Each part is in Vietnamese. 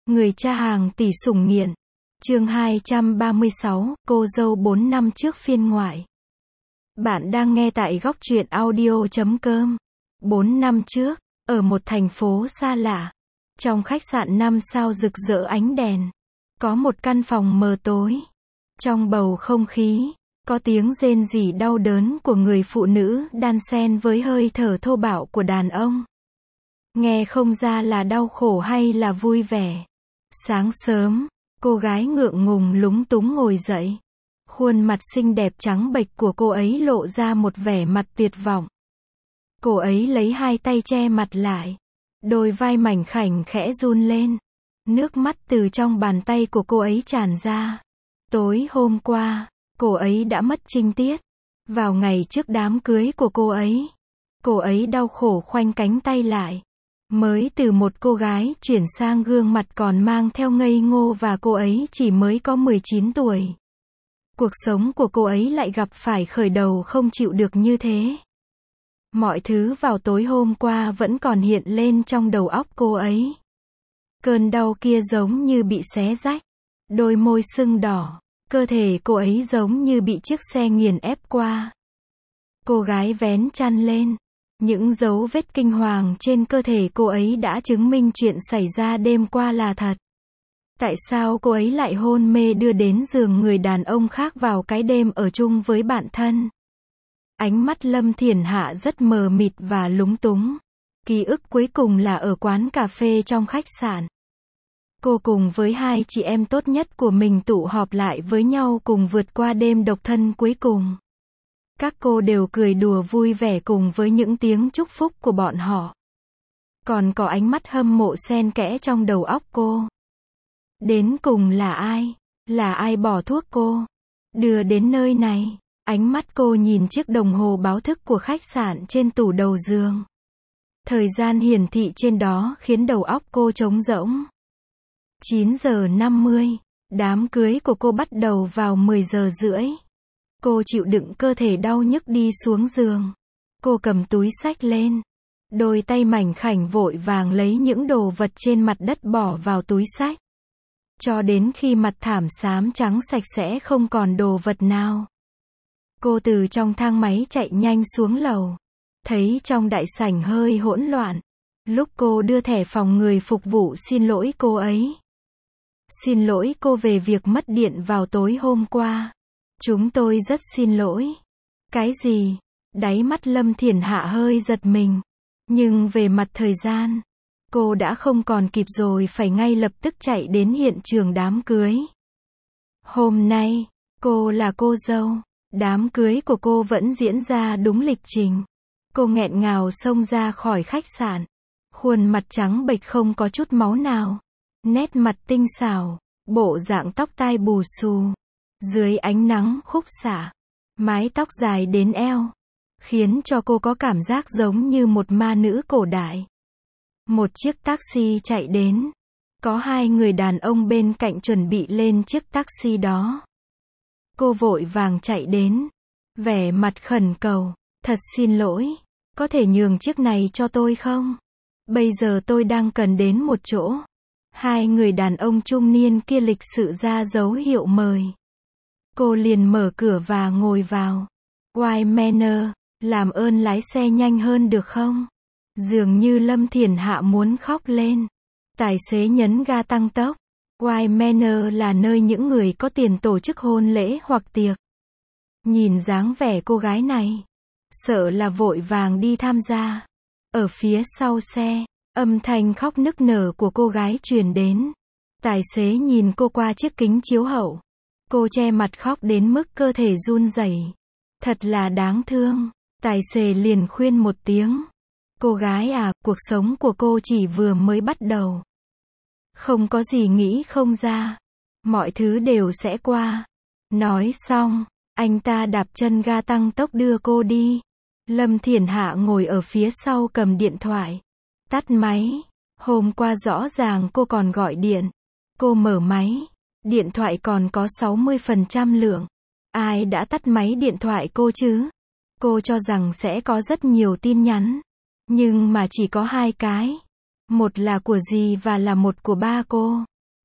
Người cha hàng tỷ sủng nghiện. Chương 236, cô dâu 4 năm trước phiên ngoại. Bạn đang nghe tại góc truyện audio.com. 4 năm trước, ở một thành phố xa lạ, trong khách sạn 5 sao rực rỡ ánh đèn, có một căn phòng mờ tối. Trong bầu không khí, có tiếng rên rỉ đau đớn của người phụ nữ đan xen với hơi thở thô bạo của đàn ông. Nghe không ra là đau khổ hay là vui vẻ. Sáng sớm, cô gái ngượng ngùng lúng túng ngồi dậy. Khuôn mặt xinh đẹp trắng bệch của cô ấy lộ ra một vẻ mặt tuyệt vọng. Cô ấy lấy hai tay che mặt lại. Đôi vai mảnh khảnh khẽ run lên. Nước mắt từ trong bàn tay của cô ấy tràn ra. Tối hôm qua, cô ấy đã mất trinh tiết. Vào ngày trước đám cưới của cô ấy đau khổ khoanh cánh tay lại. Mới từ một cô gái chuyển sang gương mặt còn mang theo ngây ngô và cô ấy chỉ mới có 19 tuổi. Cuộc sống của cô ấy lại gặp phải khởi đầu không chịu được như thế. Mọi thứ vào tối hôm qua vẫn còn hiện lên trong đầu óc cô ấy. Cơn đau kia giống như bị xé rách. Đôi môi sưng đỏ. Cơ thể cô ấy giống như bị chiếc xe nghiền ép qua. Cô gái vén chăn lên. Những dấu vết kinh hoàng trên cơ thể cô ấy đã chứng minh chuyện xảy ra đêm qua là thật. Tại sao cô ấy lại hôn mê đưa đến giường người đàn ông khác vào cái đêm ở chung với bạn thân? Ánh mắt Lâm Thiển Hạ rất mờ mịt và lúng túng. Ký ức cuối cùng là ở quán cà phê trong khách sạn. Cô cùng với hai chị em tốt nhất của mình tụ họp lại với nhau cùng vượt qua đêm độc thân cuối cùng. Các cô đều cười đùa vui vẻ cùng với những tiếng chúc phúc của bọn họ. Còn có ánh mắt hâm mộ xen kẽ trong đầu óc cô. Đến cùng là ai? Là ai bỏ thuốc cô? Đưa đến nơi này. Ánh mắt cô nhìn chiếc đồng hồ báo thức của khách sạn trên tủ đầu giường. Thời gian hiển thị trên đó khiến đầu óc cô trống rỗng. 9 giờ 50. Đám cưới của cô bắt đầu vào 10 giờ rưỡi. Cô chịu đựng cơ thể đau nhức đi xuống giường. Cô cầm túi xách lên. Đôi tay mảnh khảnh vội vàng lấy những đồ vật trên mặt đất bỏ vào túi xách. Cho đến khi mặt thảm xám trắng sạch sẽ không còn đồ vật nào. Cô từ trong thang máy chạy nhanh xuống lầu. Thấy trong đại sảnh hơi hỗn loạn. Lúc cô đưa thẻ phòng người phục vụ xin lỗi cô ấy. Xin lỗi cô về việc mất điện vào tối hôm qua. Chúng tôi rất xin lỗi. Cái gì? Đáy mắt Lâm Thiển Hạ hơi giật mình. Nhưng về mặt thời gian, cô đã không còn kịp rồi, phải ngay lập tức chạy đến hiện trường đám cưới. Hôm nay, cô là cô dâu. Đám cưới của cô vẫn diễn ra đúng lịch trình. Cô nghẹn ngào xông ra khỏi khách sạn. Khuôn mặt trắng bệch không có chút máu nào. Nét mặt tinh xảo. Bộ dạng tóc tai bù xù. Dưới ánh nắng khúc xạ, mái tóc dài đến eo, khiến cho cô có cảm giác giống như một ma nữ cổ đại. Một chiếc taxi chạy đến. Có hai người đàn ông bên cạnh chuẩn bị lên chiếc taxi đó. Cô vội vàng chạy đến. Vẻ mặt khẩn cầu. Thật xin lỗi. Có thể nhường chiếc này cho tôi không? Bây giờ tôi đang cần đến một chỗ. Hai người đàn ông trung niên kia lịch sự ra dấu hiệu mời. Cô liền mở cửa và ngồi vào. White Manor, làm ơn lái xe nhanh hơn được không? Dường như Lâm Thiển Hạ muốn khóc lên. Tài xế nhấn ga tăng tốc. White Manor là nơi những người có tiền tổ chức hôn lễ hoặc tiệc. Nhìn dáng vẻ cô gái này, sợ là vội vàng đi tham gia. Ở phía sau xe, âm thanh khóc nức nở của cô gái truyền đến. Tài xế nhìn cô qua chiếc kính chiếu hậu. Cô che mặt khóc đến mức cơ thể run rẩy. Thật là đáng thương. Tài xế liền khuyên một tiếng. Cô gái à, cuộc sống của cô chỉ vừa mới bắt đầu. Không có gì nghĩ không ra. Mọi thứ đều sẽ qua. Nói xong, anh ta đạp chân ga tăng tốc đưa cô đi. Lâm Thiển Hạ ngồi ở phía sau cầm điện thoại. Tắt máy. Hôm qua rõ ràng cô còn gọi điện. Cô mở máy. Điện thoại còn có 60% lượng. Ai đã tắt máy điện thoại cô chứ? Cô cho rằng sẽ có rất nhiều tin nhắn. Nhưng mà chỉ có 2 cái. Một là của dì và là một của ba cô.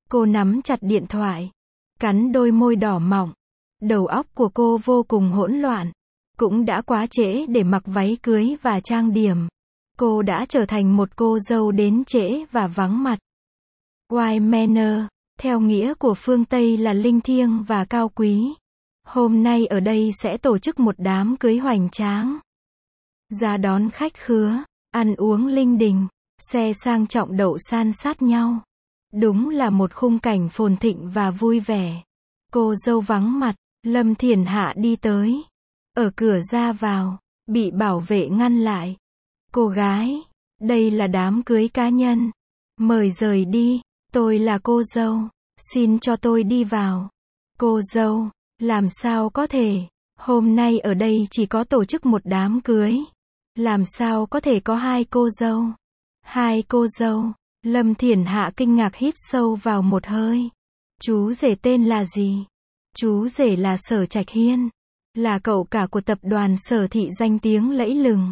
Cô nắm chặt điện thoại, cắn đôi môi đỏ mọng. Đầu óc của cô vô cùng hỗn loạn. Cũng đã quá trễ để mặc váy cưới và trang điểm. Cô đã trở thành một cô dâu đến trễ và vắng mặt. White Manor, theo nghĩa của phương Tây là linh thiêng và cao quý. Hôm nay ở đây sẽ tổ chức một đám cưới hoành tráng. Ra đón khách khứa, ăn uống linh đình, xe sang trọng đậu san sát nhau. Đúng là một khung cảnh phồn thịnh và vui vẻ. Cô dâu vắng mặt, Lâm Thiển Hạ đi tới. Ở cửa ra vào, bị bảo vệ ngăn lại. Cô gái, đây là đám cưới cá nhân. Mời rời đi, tôi là cô dâu. Xin cho tôi đi vào. Cô dâu, làm sao có thể, hôm nay ở đây chỉ có tổ chức một đám cưới. Làm sao có thể có hai cô dâu? Hai cô dâu, Lâm Thiển Hạ kinh ngạc hít sâu vào một hơi. Chú rể tên là gì? Chú rể là Sở Trạch Hiên. Là cậu cả của tập đoàn Sở Thị danh tiếng lẫy lừng.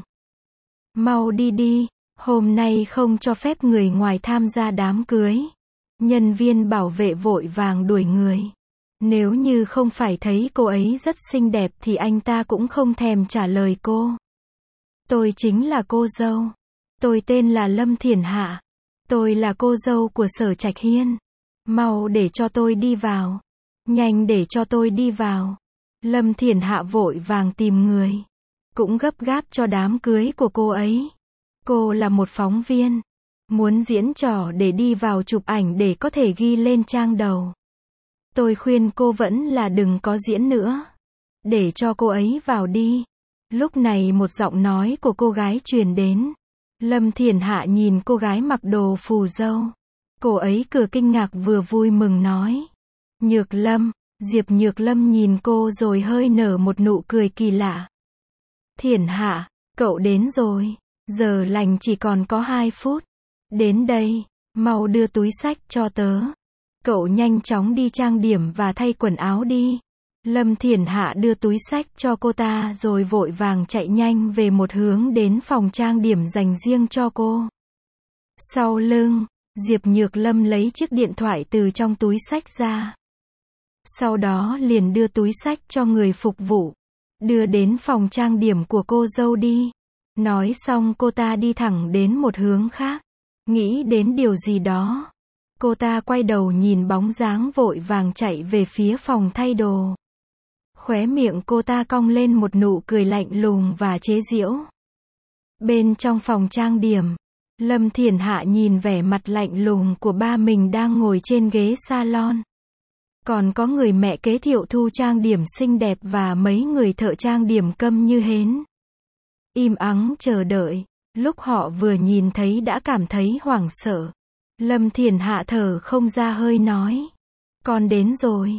Mau đi đi, hôm nay không cho phép người ngoài tham gia đám cưới. Nhân viên bảo vệ vội vàng đuổi người. Nếu như không phải thấy cô ấy rất xinh đẹp thì anh ta cũng không thèm trả lời cô. Tôi chính là cô dâu. Tôi tên là Lâm Thiển Hạ. Tôi là cô dâu của Sở Trạch Hiên. Mau để cho tôi đi vào. Nhanh để cho tôi đi vào. Lâm Thiển Hạ vội vàng tìm người. Cũng gấp gáp cho đám cưới của cô ấy. Cô là một phóng viên. Muốn diễn trò để đi vào chụp ảnh để có thể ghi lên trang đầu. Tôi khuyên cô vẫn là đừng có diễn nữa. Để cho cô ấy vào đi. Lúc này một giọng nói của cô gái truyền đến. Lâm Thiển Hạ nhìn cô gái mặc đồ phù dâu. Cô ấy vừa kinh ngạc vừa vui mừng nói. Nhược Lâm. Diệp Nhược Lâm nhìn cô rồi hơi nở một nụ cười kỳ lạ. Thiển Hạ, cậu đến rồi. Giờ lành chỉ còn có 2 phút. Đến đây, mau đưa túi xách cho tớ. Cậu nhanh chóng đi trang điểm và thay quần áo đi. Lâm Thiển Hạ đưa túi xách cho cô ta rồi vội vàng chạy nhanh về một hướng đến phòng trang điểm dành riêng cho cô. Sau lưng, Diệp Nhược Lâm lấy chiếc điện thoại từ trong túi xách ra. Sau đó liền đưa túi xách cho người phục vụ. Đưa đến phòng trang điểm của cô dâu đi. Nói xong cô ta đi thẳng đến một hướng khác. Nghĩ đến điều gì đó. Cô ta quay đầu nhìn bóng dáng vội vàng chạy về phía phòng thay đồ. Khóe miệng cô ta cong lên một nụ cười lạnh lùng và chế giễu. Bên trong phòng trang điểm, Lâm Thiển Hạ nhìn vẻ mặt lạnh lùng của ba mình đang ngồi trên ghế salon. Còn có người mẹ kế Thiệu Thu trang điểm xinh đẹp và mấy người thợ trang điểm câm như hến. Im ắng chờ đợi, lúc họ vừa nhìn thấy đã cảm thấy hoảng sợ. Lâm Thiển Hạ thở không ra hơi nói. Con đến rồi,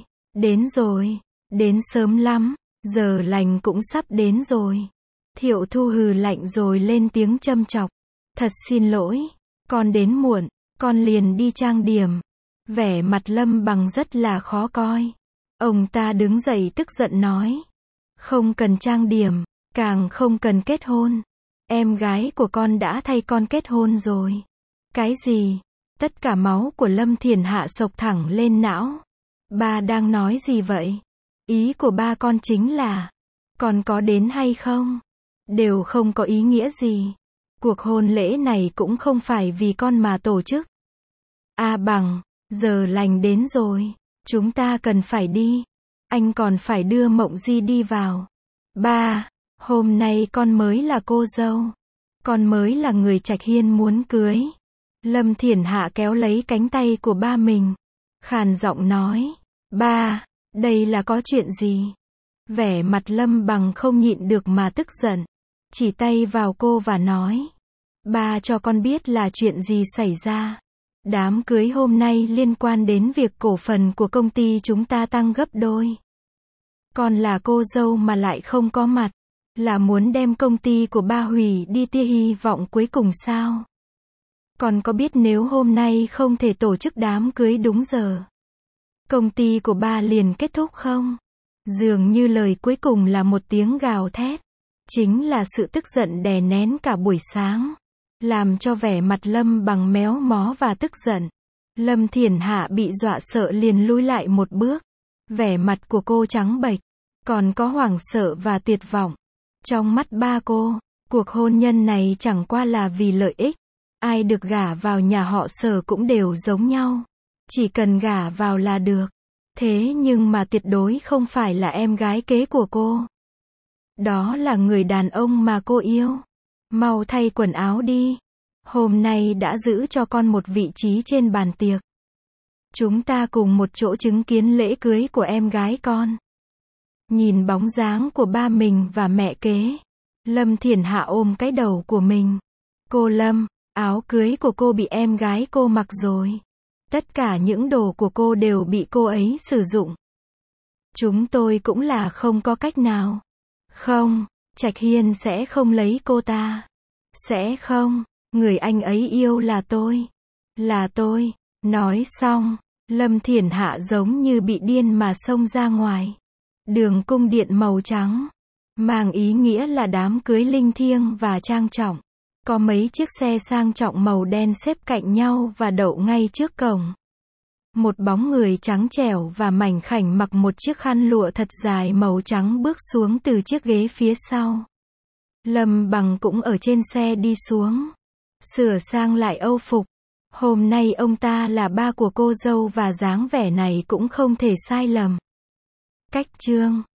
đến sớm lắm, giờ lành cũng sắp đến rồi. Thiệu Thu hừ lạnh rồi lên tiếng châm chọc. Thật xin lỗi, con đến muộn, con liền đi trang điểm. Vẻ mặt Lâm Bằng rất là khó coi. Ông ta đứng dậy tức giận nói. Không cần trang điểm, càng không cần kết hôn. Em gái của con đã thay con kết hôn rồi. Cái gì? Tất cả máu của Lâm Thiển Hạ xộc thẳng lên não. Ba đang nói gì vậy? Ý của ba con chính là, con có đến hay không? Đều không có ý nghĩa gì. Cuộc hôn lễ này cũng không phải vì con mà tổ chức. A Bằng, giờ lành đến rồi. Chúng ta cần phải đi. Anh còn phải đưa Mộng Di đi vào. Ba, hôm nay con mới là cô dâu. Con mới là người Trạch Hiên muốn cưới. Lâm Thiển Hạ kéo lấy cánh tay của ba mình. Khàn giọng nói. Ba, đây là có chuyện gì? Vẻ mặt Lâm Bằng không nhịn được mà tức giận. Chỉ tay vào cô và nói. Ba cho con biết là chuyện gì xảy ra. Đám cưới hôm nay liên quan đến việc cổ phần của công ty chúng ta tăng gấp đôi. Con là cô dâu mà lại không có mặt. Là muốn đem công ty của ba hủy đi tia hy vọng cuối cùng sao? Con có biết nếu hôm nay không thể tổ chức đám cưới đúng giờ, công ty của ba liền kết thúc không? Dường như lời cuối cùng là một tiếng gào thét. Chính là sự tức giận đè nén cả buổi sáng. Làm cho vẻ mặt Lâm Bằng méo mó và tức giận. Lâm Thiển Hạ bị dọa sợ liền lùi lại một bước. Vẻ mặt của cô trắng bệch, còn có hoảng sợ và tuyệt vọng. Trong mắt ba cô, cuộc hôn nhân này chẳng qua là vì lợi ích. Ai được gả vào nhà họ Sở cũng đều giống nhau. Chỉ cần gả vào là được. Thế nhưng mà tuyệt đối không phải là em gái kế của cô. Đó là người đàn ông mà cô yêu. Mau thay quần áo đi. Hôm nay đã giữ cho con một vị trí trên bàn tiệc. Chúng ta cùng một chỗ chứng kiến lễ cưới của em gái con. Nhìn bóng dáng của ba mình và mẹ kế, Lâm Thiển Hạ ôm cái đầu của mình. Cô Lâm, áo cưới của cô bị em gái cô mặc rồi. Tất cả những đồ của cô đều bị cô ấy sử dụng. Chúng tôi cũng là không có cách nào. Không, Trạch Hiên sẽ không lấy cô ta. Sẽ không, người anh ấy yêu là tôi. Là tôi. Nói xong, Lâm Thiển Hạ giống như bị điên mà xông ra ngoài. Đường cung điện màu trắng, mang ý nghĩa là đám cưới linh thiêng và trang trọng. Có mấy chiếc xe sang trọng màu đen xếp cạnh nhau và đậu ngay trước cổng. Một bóng người trắng trẻo và mảnh khảnh mặc một chiếc khăn lụa thật dài màu trắng bước xuống từ chiếc ghế phía sau. Lâm Bằng cũng ở trên xe đi xuống, sửa sang lại âu phục. Hôm nay ông ta là ba của cô dâu và dáng vẻ này cũng không thể sai lầm. Cách chương